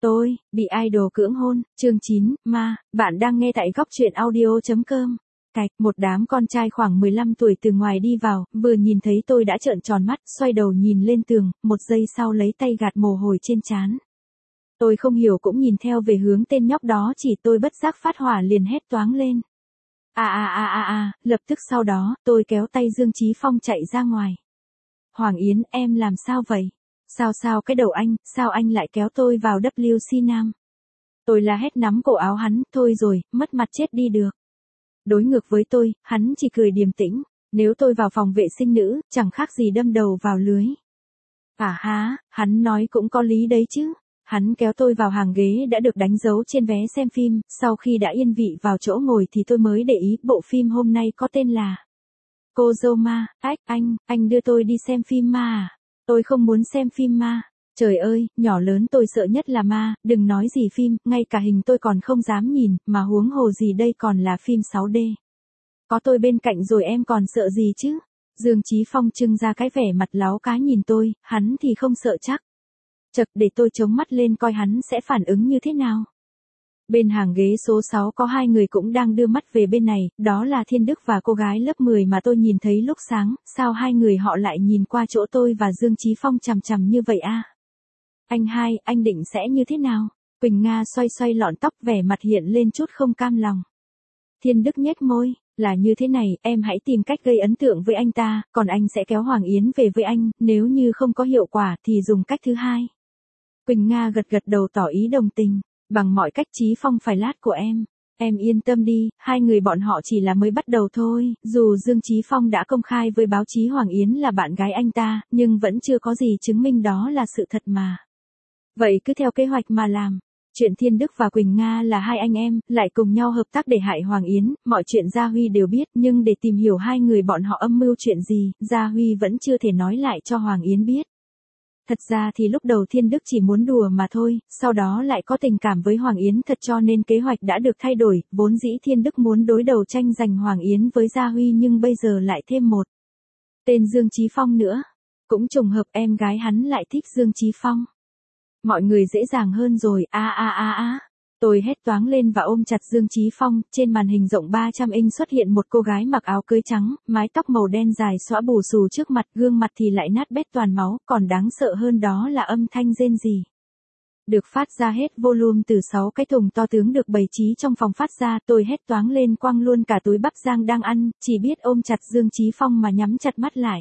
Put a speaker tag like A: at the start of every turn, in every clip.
A: Tôi, bị idol cưỡng hôn, chương 9, ma, bạn đang nghe tại góc truyện audio.com. Cạch, một đám con trai khoảng 15 tuổi từ ngoài đi vào, vừa nhìn thấy tôi đã trợn tròn mắt, xoay đầu nhìn lên tường, một giây sau lấy tay gạt mồ hôi trên trán. Tôi không hiểu cũng nhìn theo về hướng tên nhóc đó, chỉ tôi bất giác phát hỏa liền hét toáng lên. Lập tức sau đó, tôi kéo tay Dương Chí Phong chạy ra ngoài. Hoàng Yến, em làm sao vậy? Sao cái đầu anh, sao anh lại kéo tôi vào WC Nam? Tôi la hét nắm cổ áo hắn, thôi rồi, mất mặt chết đi được. Đối ngược với tôi, hắn chỉ cười điềm tĩnh, nếu tôi vào phòng vệ sinh nữ, chẳng khác gì đâm đầu vào lưới. Hắn nói cũng có lý đấy chứ. Hắn kéo tôi vào hàng ghế đã được đánh dấu trên vé xem phim, sau khi đã yên vị vào chỗ ngồi thì tôi mới để ý bộ phim hôm nay có tên là Cô dâu ma. Anh đưa tôi đi xem phim ma à? Tôi không muốn xem phim ma. Trời ơi, nhỏ lớn tôi sợ nhất là ma, đừng nói gì phim, ngay cả hình tôi còn không dám nhìn, mà huống hồ gì đây còn là phim 6D. Có tôi bên cạnh rồi em còn sợ gì chứ? Dương Chí Phong trưng ra cái vẻ mặt láo cá nhìn tôi, hắn thì không sợ chắc. Chật, để tôi chống mắt lên coi hắn sẽ phản ứng như thế nào. Bên hàng ghế số 6 có hai người cũng đang đưa mắt về bên này, đó là Thiên Đức và cô gái lớp 10 mà tôi nhìn thấy lúc sáng, sao hai người họ lại nhìn qua chỗ tôi và Dương Chí Phong chằm chằm như vậy a? Anh định sẽ như thế nào? Quỳnh Nga xoay lọn tóc, vẻ mặt hiện lên chút không cam lòng. Thiên Đức nhếch môi, là như thế này, em hãy tìm cách gây ấn tượng với anh ta, còn anh sẽ kéo Hoàng Yến về với anh, nếu như không có hiệu quả thì dùng cách thứ hai. Quỳnh Nga gật đầu tỏ ý đồng tình, bằng mọi cách Chí Phong phải lát của em. Em yên tâm đi, hai người bọn họ chỉ là mới bắt đầu thôi, dù Dương Chí Phong đã công khai với báo chí Hoàng Yến là bạn gái anh ta, nhưng vẫn chưa có gì chứng minh đó là sự thật mà. Vậy cứ theo kế hoạch mà làm. Chuyện Thiên Đức và Quỳnh Nga là hai anh em, lại cùng nhau hợp tác để hại Hoàng Yến, mọi chuyện Gia Huy đều biết, nhưng để tìm hiểu hai người bọn họ âm mưu chuyện gì, Gia Huy vẫn chưa thể nói lại cho Hoàng Yến biết. Thật ra thì lúc đầu Thiên Đức chỉ muốn đùa mà thôi, sau đó lại có tình cảm với Hoàng Yến thật cho nên kế hoạch đã được thay đổi, vốn dĩ Thiên Đức muốn đối đầu tranh giành Hoàng Yến với Gia Huy nhưng bây giờ lại thêm một tên Dương Chí Phong nữa. Cũng trùng hợp em gái hắn lại thích Dương Chí Phong. Mọi người dễ dàng hơn rồi, Tôi hét toáng lên và ôm chặt Dương Chí Phong, trên màn hình rộng 300 inch xuất hiện một cô gái mặc áo cưới trắng, mái tóc màu đen dài xõa bù xù trước mặt, gương mặt thì lại nát bét toàn máu, còn đáng sợ hơn đó là âm thanh rên rỉ. Được phát ra hết volume từ 6 cái thùng to tướng được bày trí trong phòng phát ra, tôi hét toáng lên quăng luôn cả túi bắp rang đang ăn, chỉ biết ôm chặt Dương Chí Phong mà nhắm chặt mắt lại.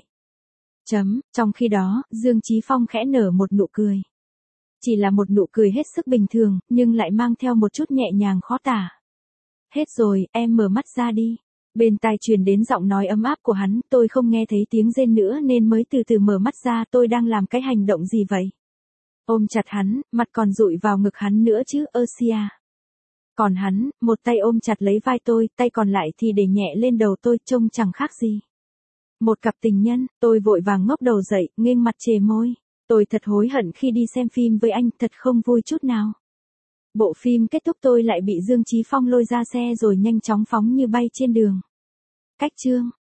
A: Trong khi đó, Dương Chí Phong khẽ nở một nụ cười. Chỉ là một nụ cười hết sức bình thường, nhưng lại mang theo một chút nhẹ nhàng khó tả. Hết rồi, em mở mắt ra đi. Bên tai truyền đến giọng nói ấm áp của hắn, tôi không nghe thấy tiếng rên nữa nên mới từ từ mở mắt ra. Tôi đang làm cái hành động gì vậy? Ôm chặt hắn, mặt còn dụi vào ngực hắn nữa chứ, Sia. Còn hắn, một tay ôm chặt lấy vai tôi, tay còn lại thì để nhẹ lên đầu tôi, trông chẳng khác gì một cặp tình nhân. Tôi vội vàng ngóc đầu dậy, nghênh mặt chề môi. Tôi thật hối hận khi đi xem phim với anh, thật không vui chút nào. Bộ phim kết thúc tôi lại bị Dương Chí Phong lôi ra xe rồi nhanh chóng phóng như bay trên đường. Cách chương